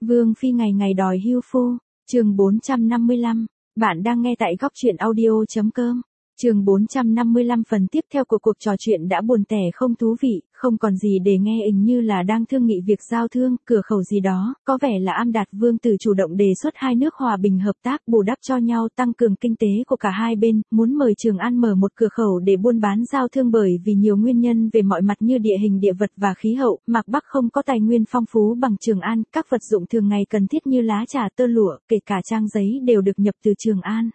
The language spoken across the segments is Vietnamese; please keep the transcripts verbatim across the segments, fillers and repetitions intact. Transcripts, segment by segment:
Vương phi ngày ngày đòi hưu phu, chương bốn trăm năm mươi lăm, bạn đang nghe tại góc truyện audio.com. Chương bốn trăm năm mươi lăm phần tiếp theo của cuộc trò chuyện đã buồn tẻ không thú vị, không còn gì để nghe, hình như là đang thương nghị việc giao thương, cửa khẩu gì đó, có vẻ là Am Đạt Vương tử chủ động đề xuất hai nước hòa bình hợp tác, bù đắp cho nhau, tăng cường kinh tế của cả hai bên, muốn mời Trường An mở một cửa khẩu để buôn bán giao thương, bởi vì nhiều nguyên nhân về mọi mặt như địa hình địa vật và khí hậu, Mạc Bắc không có tài nguyên phong phú bằng Trường An, các vật dụng thường ngày cần thiết như lá trà, tơ lụa, kể cả trang giấy đều được nhập từ Trường An.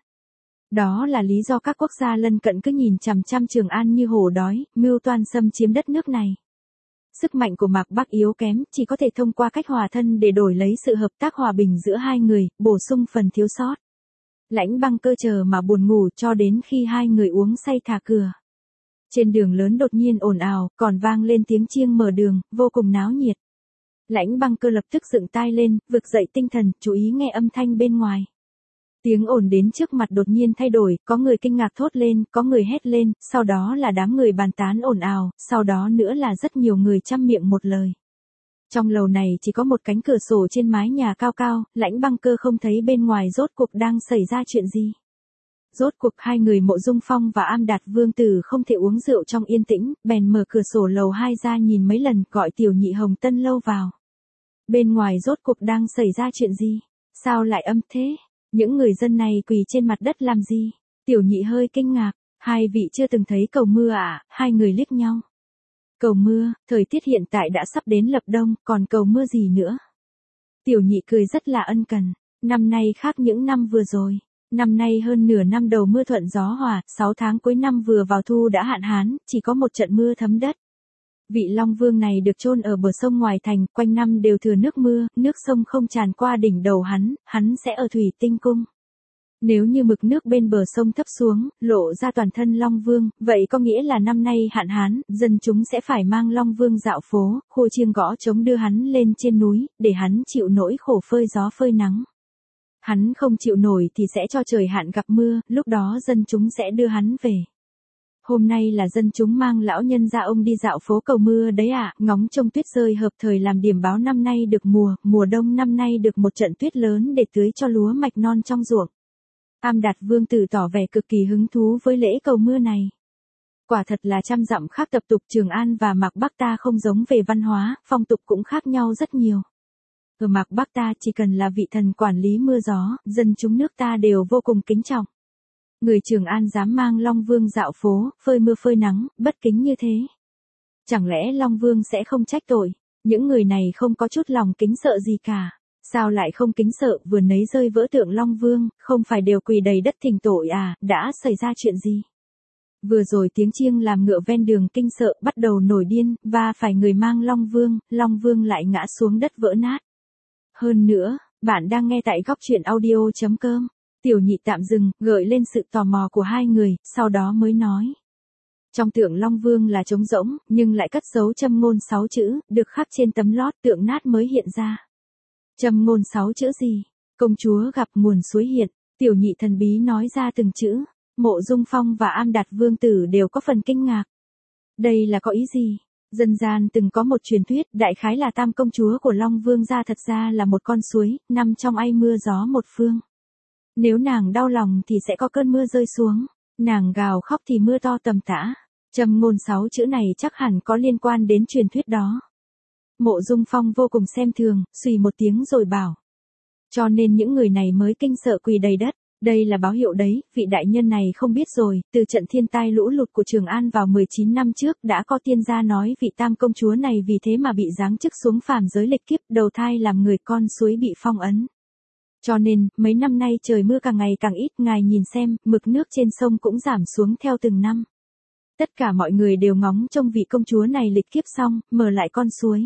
Đó là lý do các quốc gia lân cận cứ nhìn chằm chằm Trường An như hổ đói, mưu toan xâm chiếm đất nước này. Sức mạnh của Mạc Bắc yếu kém, chỉ có thể thông qua cách hòa thân để đổi lấy sự hợp tác hòa bình giữa hai người, bổ sung phần thiếu sót. Lãnh Băng Cơ chờ mà buồn ngủ cho đến khi hai người uống say thả cửa. Trên đường lớn đột nhiên ồn ào, còn vang lên tiếng chiêng mở đường, vô cùng náo nhiệt. Lãnh Băng Cơ lập tức dựng tai lên, vực dậy tinh thần, chú ý nghe âm thanh bên ngoài. Tiếng ồn đến trước mặt đột nhiên thay đổi, có người kinh ngạc thốt lên, có người hét lên, sau đó là đám người bàn tán ồn ào, sau đó nữa là rất nhiều người chăm miệng một lời. Trong lầu này chỉ có một cánh cửa sổ trên mái nhà cao cao, Lãnh Băng Cơ không thấy bên ngoài rốt cuộc đang xảy ra chuyện gì. Rốt cuộc hai người Mộ Dung Phong và Am Đạt Vương tử không thể uống rượu trong yên tĩnh, bèn mở cửa sổ lầu hai ra nhìn mấy lần, gọi Tiểu Nhị Hồng Tân Lâu vào. Bên ngoài rốt cuộc đang xảy ra chuyện gì? Sao lại âm thế? Những người dân này quỳ trên mặt đất làm gì? Tiểu Nhị hơi kinh ngạc, hai vị chưa từng thấy cầu mưa à? Hai người liếc nhau. Cầu mưa, thời tiết hiện tại đã sắp đến lập đông, còn cầu mưa gì nữa? Tiểu Nhị cười rất là ân cần, năm nay khác những năm vừa rồi. Năm nay hơn nửa năm đầu mưa thuận gió hòa, sáu tháng cuối năm vừa vào thu đã hạn hán, chỉ có một trận mưa thấm đất. Vị Long Vương này được chôn ở bờ sông ngoài thành, quanh năm đều thừa nước mưa, nước sông không tràn qua đỉnh đầu hắn, hắn sẽ ở Thủy Tinh Cung. Nếu như mực nước bên bờ sông thấp xuống, lộ ra toàn thân Long Vương, vậy có nghĩa là năm nay hạn hán, dân chúng sẽ phải mang Long Vương dạo phố, khua chiêng gõ trống đưa hắn lên trên núi, để hắn chịu nỗi khổ phơi gió phơi nắng. Hắn không chịu nổi thì sẽ cho trời hạn gặp mưa, lúc đó dân chúng sẽ đưa hắn về. Hôm nay là dân chúng mang lão nhân gia ông đi dạo phố cầu mưa đấy ạ, à, ngóng trông tuyết rơi hợp thời làm điểm báo năm nay được mùa, mùa đông năm nay được một trận tuyết lớn để tưới cho lúa mạch non trong ruộng. Am Đạt Vương tử tỏ vẻ cực kỳ hứng thú với lễ cầu mưa này. Quả thật là trăm dặm khác tập tục, Trường An và Mạc Bắc ta không giống về văn hóa, phong tục cũng khác nhau rất nhiều. Ở Mạc Bắc ta chỉ cần là vị thần quản lý mưa gió, dân chúng nước ta đều vô cùng kính trọng. Người Trường An dám mang Long Vương dạo phố, phơi mưa phơi nắng, bất kính như thế. Chẳng lẽ Long Vương sẽ không trách tội? Những người này không có chút lòng kính sợ gì cả. Sao lại không kính sợ, vừa nấy rơi vỡ tượng Long Vương, không phải đều quỳ đầy đất thỉnh tội à, đã xảy ra chuyện gì? Vừa rồi tiếng chiêng làm ngựa ven đường kinh sợ, bắt đầu nổi điên, và phải người mang Long Vương, Long Vương lại ngã xuống đất vỡ nát. Hơn nữa, bạn đang nghe tại góc truyện audio.com. Tiểu Nhị tạm dừng, gợi lên sự tò mò của hai người, sau đó mới nói. Trong tượng Long Vương là trống rỗng, nhưng lại cất giấu châm ngôn sáu chữ, được khắc trên tấm lót, tượng nát mới hiện ra. Châm ngôn sáu chữ gì? Công chúa gặp nguồn suối hiện. Tiểu Nhị thần bí nói ra từng chữ. Mộ Dung Phong và Am Đạt Vương tử đều có phần kinh ngạc. Đây là có ý gì? Dân gian từng có một truyền thuyết, đại khái là tam công chúa của Long Vương gia thật ra là một con suối, nằm trong ai mưa gió một phương. Nếu nàng đau lòng thì sẽ có cơn mưa rơi xuống, nàng gào khóc thì mưa to tầm tã. Châm ngôn sáu chữ này chắc hẳn có liên quan đến truyền thuyết đó. Mộ Dung Phong vô cùng xem thường, xùy một tiếng rồi bảo. Cho nên những người này mới kinh sợ quỳ đầy đất. Đây là báo hiệu đấy, vị đại nhân này không biết rồi, từ trận thiên tai lũ lụt của Trường An vào mười chín năm trước đã có tiên gia nói vị tam công chúa này vì thế mà bị giáng chức xuống phàm giới lịch kiếp, đầu thai làm người con suối bị phong ấn. Cho nên, mấy năm nay trời mưa càng ngày càng ít, ngài nhìn xem, mực nước trên sông cũng giảm xuống theo từng năm. Tất cả mọi người đều ngóng trông vị công chúa này lịch kiếp xong, mở lại con suối.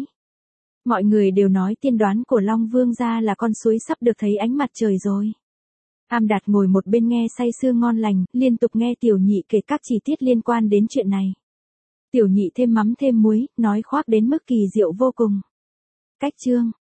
Mọi người đều nói tiên đoán của Long Vương gia là con suối sắp được thấy ánh mặt trời rồi. Am Đạt ngồi một bên nghe say sưa ngon lành, liên tục nghe Tiểu Nhị kể các chi tiết liên quan đến chuyện này. Tiểu Nhị thêm mắm thêm muối, nói khoác đến mức kỳ diệu vô cùng. Cách chương